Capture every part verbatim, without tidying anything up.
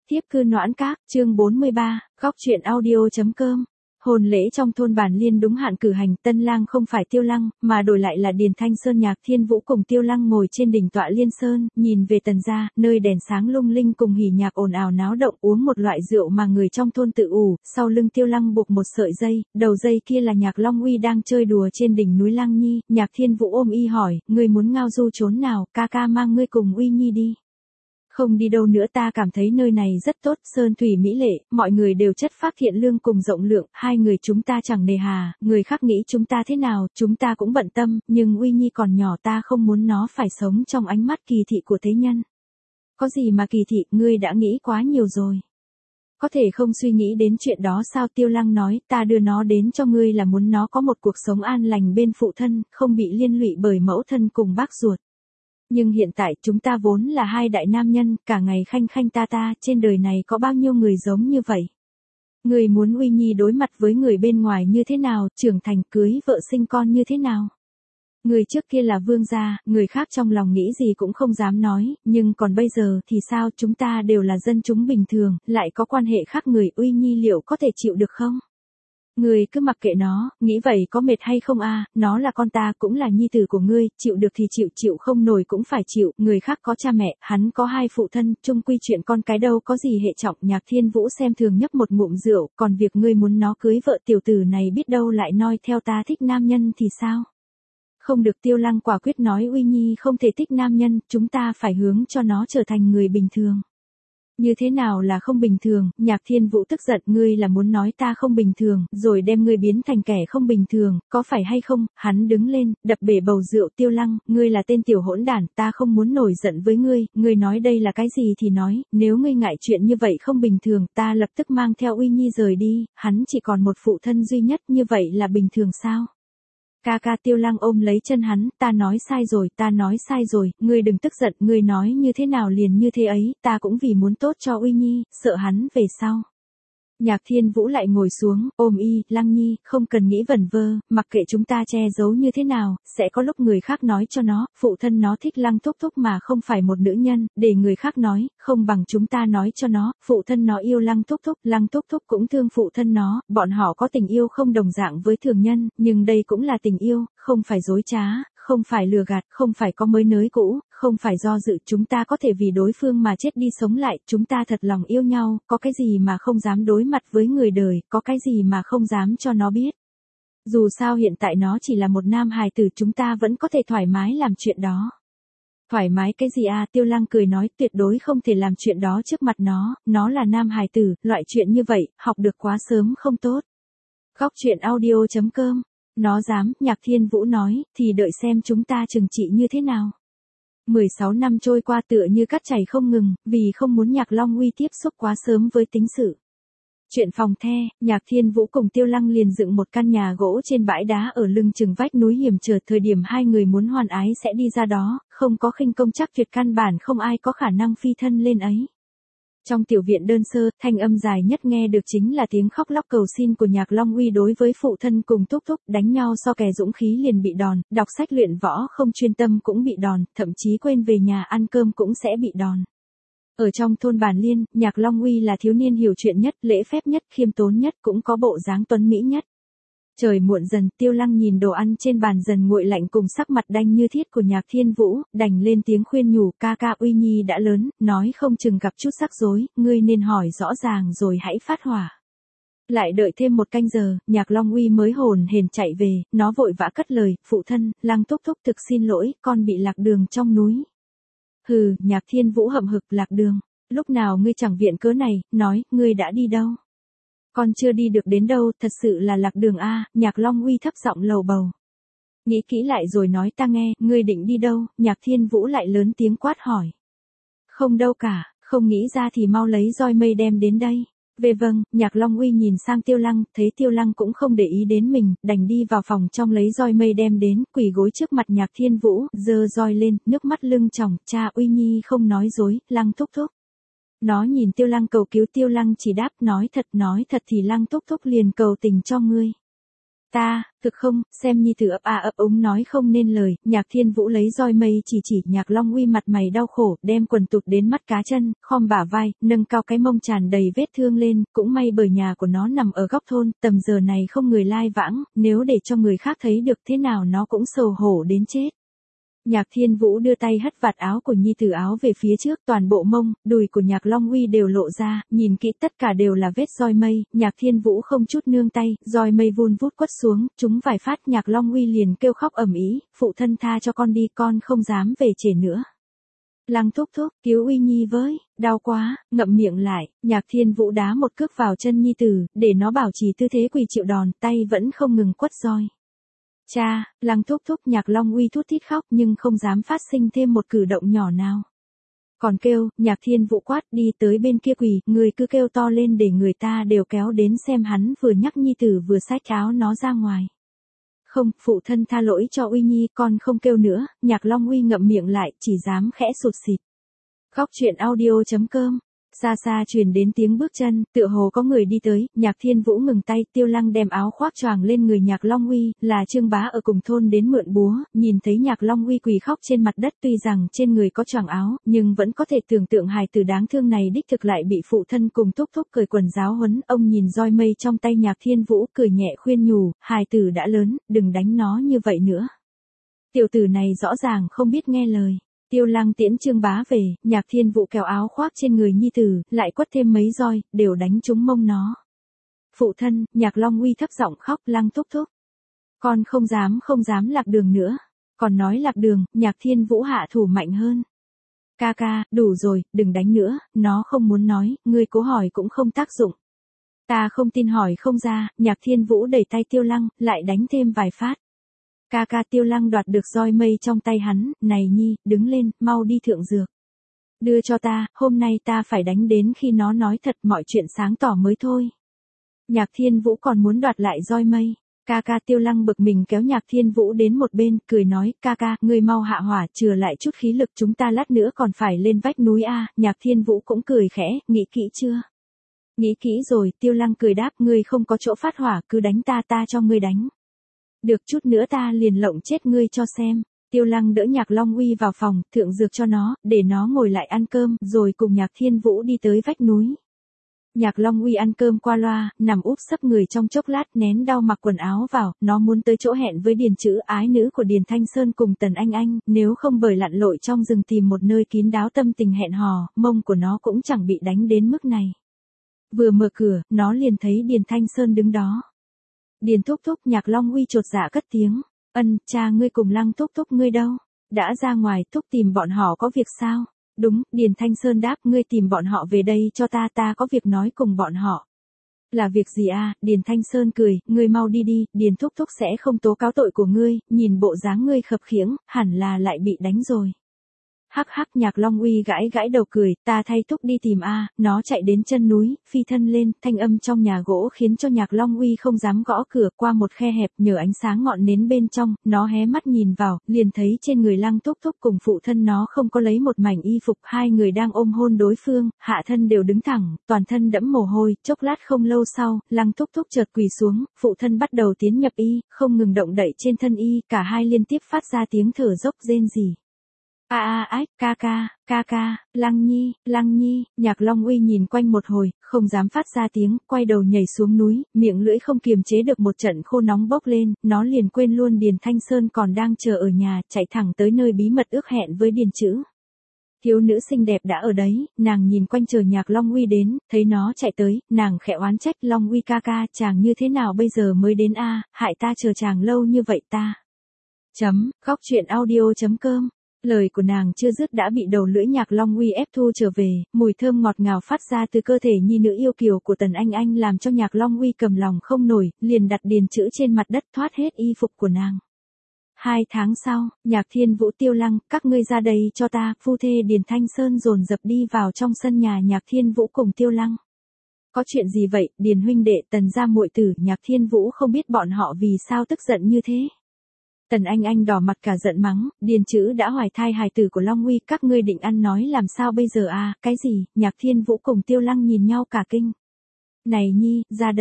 Tiếp cư noãn các, chương bốn mươi ba, góc truyện audio.com. Hôn lễ trong thôn Bản Liên đúng hạn cử hành, tân lang không phải Tiêu Lăng, mà đổi lại là Điền Thanh Sơn. Nhạc Thiên Vũ cùng Tiêu Lăng ngồi trên đỉnh tọa Liên Sơn, nhìn về Tần gia, nơi đèn sáng lung linh cùng hỉ nhạc ồn ào náo động, uống một loại rượu mà người trong thôn tự ủ. Sau lưng Tiêu Lăng buộc một sợi dây, đầu dây kia là Nhạc Long Uy đang chơi đùa trên đỉnh núi Lăng Nhi. Nhạc Thiên Vũ ôm y hỏi, ngươi muốn ngao du trốn nào, ca ca mang ngươi cùng Uy Nhi đi. Không đi đâu nữa, ta cảm thấy nơi này rất tốt, sơn thủy mỹ lệ, mọi người đều chất phác thiện lương cùng rộng lượng, hai người chúng ta chẳng nề hà, người khác nghĩ chúng ta thế nào, chúng ta cũng bận tâm, nhưng Uy Nhi còn nhỏ, ta không muốn nó phải sống trong ánh mắt kỳ thị của thế nhân. Có gì mà kỳ thị, ngươi đã nghĩ quá nhiều rồi. Có thể không suy nghĩ đến chuyện đó sao? Tiêu Lăng nói, ta đưa nó đến cho ngươi là muốn nó có một cuộc sống an lành bên phụ thân, không bị liên lụy bởi mẫu thân cùng bác ruột. Nhưng hiện tại chúng ta vốn là hai đại nam nhân, cả ngày khanh khanh ta ta, trên đời này có bao nhiêu người giống như vậy. Người muốn Uy Nhi đối mặt với người bên ngoài như thế nào, trưởng thành cưới vợ sinh con như thế nào. Người trước kia là vương gia, người khác trong lòng nghĩ gì cũng không dám nói, nhưng còn bây giờ thì sao? Chúng ta đều là dân chúng bình thường, lại có quan hệ khác người, Uy Nhi liệu có thể chịu được không? Ngươi cứ mặc kệ nó, nghĩ vậy có mệt hay không a? À? Nó là con ta, cũng là nhi tử của ngươi, chịu được thì chịu, chịu không nổi cũng phải chịu, người khác có cha mẹ, hắn có hai phụ thân, chung quy chuyện con cái đâu có gì hệ trọng. Nhạc Thiên Vũ xem thường nhấp một ngụm rượu, còn việc ngươi muốn nó cưới vợ, tiểu tử này biết đâu lại noi theo ta thích nam nhân thì sao? Không được. Tiêu Lăng quả quyết nói, Uy Nhi không thể thích nam nhân, chúng ta phải hướng cho nó trở thành người bình thường. Như thế nào là không bình thường? Nhạc Thiên Vũ tức giận, ngươi là muốn nói ta không bình thường, rồi đem ngươi biến thành kẻ không bình thường, có phải hay không? Hắn đứng lên, đập bể bầu rượu. Tiêu Lăng, ngươi là tên tiểu hỗn đản, ta không muốn nổi giận với ngươi, ngươi nói đây là cái gì thì nói, nếu ngươi ngại chuyện như vậy không bình thường, ta lập tức mang theo Uy Nhi rời đi, hắn chỉ còn một phụ thân duy nhất, như vậy là bình thường sao? Ca ca. Tiêu Lăng ôm lấy chân hắn, ta nói sai rồi, ta nói sai rồi, ngươi đừng tức giận, ngươi nói như thế nào liền như thế ấy, ta cũng vì muốn tốt cho Uy Nhi, sợ hắn về sau. Nhạc Thiên Vũ lại ngồi xuống, ôm y, Lăng Nhi, không cần nghĩ vẩn vơ, mặc kệ chúng ta che giấu như thế nào, sẽ có lúc người khác nói cho nó, phụ thân nó thích Lăng Thúc Thúc mà không phải một nữ nhân, để người khác nói, không bằng chúng ta nói cho nó, phụ thân nó yêu Lăng Thúc Thúc, Lăng Thúc Thúc cũng thương phụ thân nó, bọn họ có tình yêu không đồng dạng với thường nhân, nhưng đây cũng là tình yêu, không phải dối trá, không phải lừa gạt, không phải có mới nới cũ, không phải do dự, chúng ta có thể vì đối phương mà chết đi sống lại, chúng ta thật lòng yêu nhau, có cái gì mà không dám đối mặt với người đời, có cái gì mà không dám cho nó biết. Dù sao hiện tại nó chỉ là một nam hài tử, chúng ta vẫn có thể thoải mái làm chuyện đó. Thoải mái cái gì à? Tiêu Lăng cười nói, tuyệt đối không thể làm chuyện đó trước mặt nó, nó là nam hài tử, loại chuyện như vậy, học được quá sớm không tốt. Góc truyện audio.com. Nó dám, Nhạc Thiên Vũ nói, thì đợi xem chúng ta trừng trị như thế nào. mười sáu năm trôi qua tựa như cát chảy không ngừng, vì không muốn Nhạc Long Uy tiếp xúc quá sớm với tính sự. Chuyện phòng the, Nhạc Thiên Vũ cùng Tiêu Lăng liền dựng một căn nhà gỗ trên bãi đá ở lưng chừng vách núi hiểm trở, thời điểm hai người muốn hoan ái sẽ đi ra đó, không có khinh công chắc tuyệt, căn bản không ai có khả năng phi thân lên ấy. Trong tiểu viện đơn sơ, thanh âm dài nhất nghe được chính là tiếng khóc lóc cầu xin của Nhạc Long Uy đối với phụ thân cùng Thúc Thúc, đánh nhau so kè dũng khí liền bị đòn, đọc sách luyện võ không chuyên tâm cũng bị đòn, thậm chí quên về nhà ăn cơm cũng sẽ bị đòn. Ở trong thôn Bản Liên, Nhạc Long Uy là thiếu niên hiểu chuyện nhất, lễ phép nhất, khiêm tốn nhất, cũng có bộ dáng tuấn mỹ nhất. Trời muộn dần, Tiêu Lăng nhìn đồ ăn trên bàn dần nguội lạnh cùng sắc mặt đanh như thiết của Nhạc Thiên Vũ, đành lên tiếng khuyên nhủ, ca ca, Uy Nhi đã lớn, nói không chừng gặp chút rắc rối, ngươi nên hỏi rõ ràng rồi hãy phát hỏa. Lại đợi thêm một canh giờ, Nhạc Long Uy mới hồn hển chạy về, nó vội vã cất lời, phụ thân, Lăng Thúc Thúc thực xin lỗi, con bị lạc đường trong núi. Hừ, Nhạc Thiên Vũ hậm hực, lạc đường, lúc nào ngươi chẳng viện cớ này, nói, ngươi đã đi đâu? Con chưa đi được đến đâu, thật sự là lạc đường a. Nhạc Long Uy thấp giọng lầu bầu. Nghĩ kỹ lại rồi nói, ta nghe, ngươi định đi đâu? Nhạc Thiên Vũ lại lớn tiếng quát hỏi. Không đâu cả, không nghĩ ra thì mau lấy roi mây đem đến đây. Về vâng. Nhạc Long Uy nhìn sang Tiêu Lăng, thấy Tiêu Lăng cũng không để ý đến mình, đành đi vào phòng trong lấy roi mây đem đến, quỳ gối trước mặt Nhạc Thiên Vũ, giơ roi lên, nước mắt lưng tròng, cha, Uy Nhi không nói dối, Lăng Thúc Thúc. Nó nhìn Tiêu Lăng cầu cứu, Tiêu Lăng chỉ đáp, nói thật, nói thật thì Lăng Thúc Thúc liền cầu tình cho ngươi. Ta, thực không, xem nhi tử ấp a ấp úng nói không nên lời, Nhạc Thiên Vũ lấy roi mây chỉ chỉ, Nhạc Long Uy mặt mày đau khổ, đem quần tụt đến mắt cá chân, khom bả vai, nâng cao cái mông tràn đầy vết thương lên, cũng may bởi nhà của nó nằm ở góc thôn, tầm giờ này không người lai vãng, nếu để cho người khác thấy được thế nào nó cũng xấu hổ đến chết. Nhạc Thiên Vũ đưa tay hất vạt áo của nhi tử áo về phía trước, toàn bộ mông, đùi của Nhạc Long Uy đều lộ ra, nhìn kỹ tất cả đều là vết roi mây, Nhạc Thiên Vũ không chút nương tay, roi mây vun vút quất xuống, chúng vài phát Nhạc Long Uy liền kêu khóc ầm ĩ, phụ thân tha cho con đi, con không dám về trễ nữa. Lăng thúc thúc, cứu Uy Nhi với, đau quá, ngậm miệng lại, Nhạc Thiên Vũ đá một cước vào chân nhi tử, để nó bảo trì tư thế quỳ chịu đòn, tay vẫn không ngừng quất roi. Cha, Lăng thúc thúc, Nhạc Long Uy thút thít khóc nhưng không dám phát sinh thêm một cử động nhỏ nào. Còn kêu, Nhạc Thiên Vũ quát đi tới bên kia quỳ, người cứ kêu to lên để người ta đều kéo đến xem hắn vừa nhắc nhi tử vừa xách áo nó ra ngoài. Không, phụ thân tha lỗi cho Uy Nhi, con không kêu nữa, Nhạc Long Uy ngậm miệng lại, chỉ dám khẽ sụt sịt. Khóc chuyện audio chấm com. Xa xa truyền đến tiếng bước chân, tựa hồ có người đi tới, Nhạc Thiên Vũ ngừng tay, Tiêu Lăng đem áo khoác choàng lên người Nhạc Long Uy, là Trương Bá ở cùng thôn đến mượn búa, nhìn thấy Nhạc Long Uy quỳ khóc trên mặt đất, tuy rằng trên người có choàng áo, nhưng vẫn có thể tưởng tượng hài tử đáng thương này đích thực lại bị phụ thân cùng thúc thúc cởi quần giáo huấn, ông nhìn roi mây trong tay Nhạc Thiên Vũ, cười nhẹ khuyên nhủ, hài tử đã lớn, đừng đánh nó như vậy nữa. Tiểu tử này rõ ràng không biết nghe lời. Tiêu Lăng tiễn Trương Bá về, Nhạc Thiên Vũ kéo áo khoác trên người nhi tử, lại quất thêm mấy roi, đều đánh trúng mông nó. Phụ thân, Nhạc Long Uy thấp giọng khóc, Lăng thúc thúc. Con không dám không dám lạc đường nữa. Còn nói lạc đường, Nhạc Thiên Vũ hạ thủ mạnh hơn. Ca ca, đủ rồi, đừng đánh nữa, nó không muốn nói, ngươi cố hỏi cũng không tác dụng. Ta không tin hỏi không ra, Nhạc Thiên Vũ đẩy tay Tiêu Lăng, lại đánh thêm vài phát. Ca ca. Tiêu Lăng đoạt được roi mây trong tay hắn, này Nhi, đứng lên, mau đi thượng dược. Đưa cho ta, hôm nay ta phải đánh đến khi nó nói thật mọi chuyện sáng tỏ mới thôi. Nhạc Thiên Vũ còn muốn đoạt lại roi mây. Ca ca. Tiêu Lăng bực mình kéo Nhạc Thiên Vũ đến một bên, cười nói, ca ca, ngươi mau hạ hỏa, chừa lại chút khí lực, chúng ta lát nữa còn phải lên vách núi a. Nhạc Thiên Vũ cũng cười khẽ, nghĩ kỹ chưa? Nghĩ kỹ rồi, Tiêu Lăng cười đáp, ngươi không có chỗ phát hỏa, cứ đánh ta ta cho ngươi đánh. Được, chút nữa ta liền lộng chết ngươi cho xem. Tiêu Lăng đỡ Nhạc Long Uy vào phòng, thượng dược cho nó, để nó ngồi lại ăn cơm, rồi cùng Nhạc Thiên Vũ đi tới vách núi. Nhạc Long Uy ăn cơm qua loa, nằm úp sấp người trong chốc lát, nén đau mặc quần áo vào, nó muốn tới chỗ hẹn với Điền Chữ, ái nữ của Điền Thanh Sơn cùng Tần Anh Anh, nếu không bởi lặn lội trong rừng tìm một nơi kín đáo tâm tình hẹn hò, mông của nó cũng chẳng bị đánh đến mức này. Vừa mở cửa, nó liền thấy Điền Thanh Sơn đứng đó. Điền thúc thúc. Nhạc Long Uy chột dạ cất tiếng, ân, cha ngươi cùng Lăng thúc thúc ngươi đâu? Đã ra ngoài, thúc tìm bọn họ có việc sao? Đúng, Điền Thanh Sơn đáp, ngươi tìm bọn họ về đây cho ta, ta có việc nói cùng bọn họ. Là việc gì a? Điền Thanh Sơn cười, ngươi mau đi đi, Điền thúc thúc sẽ không tố cáo tội của ngươi, nhìn bộ dáng ngươi khập khiễng, hẳn là lại bị đánh rồi. Hắc hắc. Nhạc Long Uy gãi gãi đầu cười, ta thay thúc đi tìm a. Nó chạy đến chân núi, phi thân lên, thanh âm trong nhà gỗ khiến cho Nhạc Long Uy không dám gõ cửa, qua một khe hẹp, nhờ ánh sáng ngọn nến bên trong, nó hé mắt nhìn vào, liền thấy trên người Lăng thúc thúc cùng phụ thân nó không có lấy một mảnh y phục, hai người đang ôm hôn đối phương, hạ thân đều đứng thẳng, toàn thân đẫm mồ hôi, chốc lát không lâu sau, Lăng thúc thúc chợt quỳ xuống, phụ thân bắt đầu tiến nhập y, không ngừng động đậy trên thân y, cả hai liên tiếp phát ra tiếng thở dốc rên rỉ. A a ách, ca ca, ca ca, Lăng Nhi, Lăng Nhi. Nhạc Long Uy nhìn quanh một hồi, không dám phát ra tiếng, quay đầu nhảy xuống núi, miệng lưỡi không kiềm chế được một trận khô nóng bốc lên, nó liền quên luôn Điền Thanh Sơn còn đang chờ ở nhà, chạy thẳng tới nơi bí mật ước hẹn với Điền Chữ. Thiếu nữ xinh đẹp đã ở đấy, nàng nhìn quanh chờ Nhạc Long Uy đến, thấy nó chạy tới, nàng khẽ oán trách, Long Uy ca ca, chàng như thế nào bây giờ mới đến a, hại ta chờ chàng lâu như vậy ta. Chấm, khóc chuyện audio chấm com. Lời của nàng chưa dứt đã bị đầu lưỡi Nhạc Long Uy ép thu trở về, mùi thơm ngọt ngào phát ra từ cơ thể nhi nữ yêu kiều của Tần Anh Anh làm cho Nhạc Long Uy cầm lòng không nổi, liền đặt Điền Chữ trên mặt đất thoát hết y phục của nàng. Hai tháng sau, Nhạc Thiên Vũ. Tiêu Lăng, các ngươi ra đây cho ta, phu thê Điền Thanh Sơn dồn dập đi vào trong sân nhà Nhạc Thiên Vũ cùng Tiêu Lăng. Có chuyện gì vậy, Điền huynh đệ, Tần gia muội tử? Nhạc Thiên Vũ không biết bọn họ vì sao tức giận như thế. Tần Anh Anh đỏ mặt cả giận mắng, Điền Chữ đã hoài thai hài tử của Long Uy, các ngươi định ăn nói làm sao bây giờ à, cái gì? Nhạc Thiên Vũ cùng Tiêu Lăng nhìn nhau cả kinh. Này Nhi, ra đây.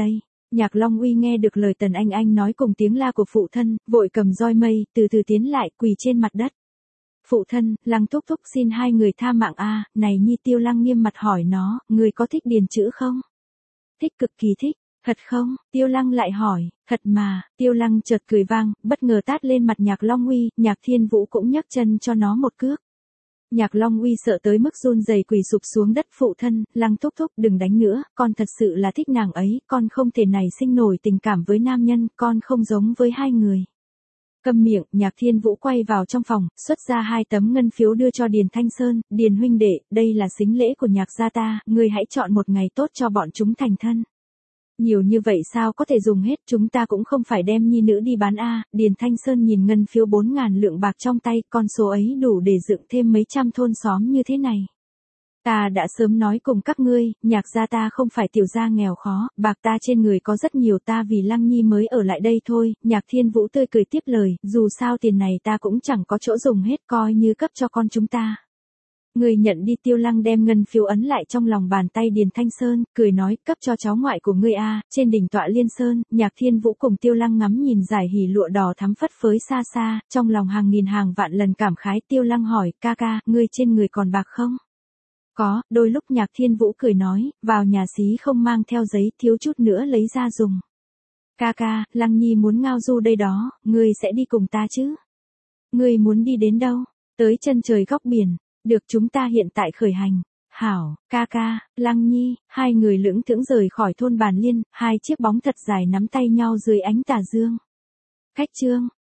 Nhạc Long Uy nghe được lời Tần Anh Anh nói cùng tiếng la của phụ thân, vội cầm roi mây, từ từ tiến lại, quỳ trên mặt đất. Phụ thân, Lăng thúc thúc xin hai người tha mạng a, này nhi. Tiêu Lăng nghiêm mặt hỏi nó, người có thích điền chữ không? Thích, cực kỳ thích. Thật không? Tiêu Lăng lại hỏi. Thật mà. Tiêu Lăng chợt cười vang, bất ngờ tát lên mặt Nhạc Long Uy, Nhạc Thiên Vũ cũng nhấc chân cho nó một cước. Nhạc Long Uy sợ tới mức run rẩy quỳ sụp xuống đất. Phụ thân, Lăng thúc thúc đừng đánh nữa, con thật sự là thích nàng ấy, con không thể nảy sinh nổi tình cảm với nam nhân, con không giống với hai người. Câm miệng. Nhạc Thiên Vũ quay vào trong phòng, xuất ra hai tấm ngân phiếu đưa cho Điền Thanh Sơn. Điền huynh đệ, đây là sính lễ của Nhạc gia ta, ngươi hãy chọn một ngày tốt cho bọn chúng thành thân. Nhiều như vậy sao có thể dùng hết, chúng ta cũng không phải đem nhi nữ đi bán a. Điền Thanh Sơn nhìn ngân phiếu bốn ngàn lượng bạc trong tay, con số ấy đủ để dựng thêm mấy trăm thôn xóm như thế này. Ta đã sớm nói cùng các ngươi, Nhạc gia ta không phải tiểu gia nghèo khó, bạc ta trên người có rất nhiều, ta vì Lăng nhi mới ở lại đây thôi. Nhạc Thiên Vũ tươi cười tiếp lời, dù sao tiền này ta cũng chẳng có chỗ dùng hết, coi như cấp cho con chúng ta. Người nhận đi. Tiêu Lăng đem ngân phiếu ấn lại trong lòng bàn tay Điền Thanh Sơn, cười nói, cấp cho cháu ngoại của ngươi a. Trên đỉnh tọa Liên Sơn, Nhạc Thiên Vũ cùng Tiêu Lăng ngắm nhìn dải hỉ lụa đỏ thắm phất phới xa xa, trong lòng hàng nghìn hàng vạn lần cảm khái. Tiêu Lăng hỏi, ca ca, ngươi trên người còn bạc không? Có. Đôi lúc. Nhạc Thiên Vũ cười nói, vào nhà xí không mang theo giấy, thiếu chút nữa lấy ra dùng. Ca ca, Lăng nhi muốn ngao du đây đó, ngươi sẽ đi cùng ta chứ? Ngươi muốn đi đến đâu? Tới chân trời góc biển. Được, chúng ta hiện tại khởi hành. Hảo, ca ca, Lăng nhi. Hai người lững thững rời khỏi thôn Bàn Liên, hai chiếc bóng thật dài nắm tay nhau dưới ánh tà dương. Khách chương.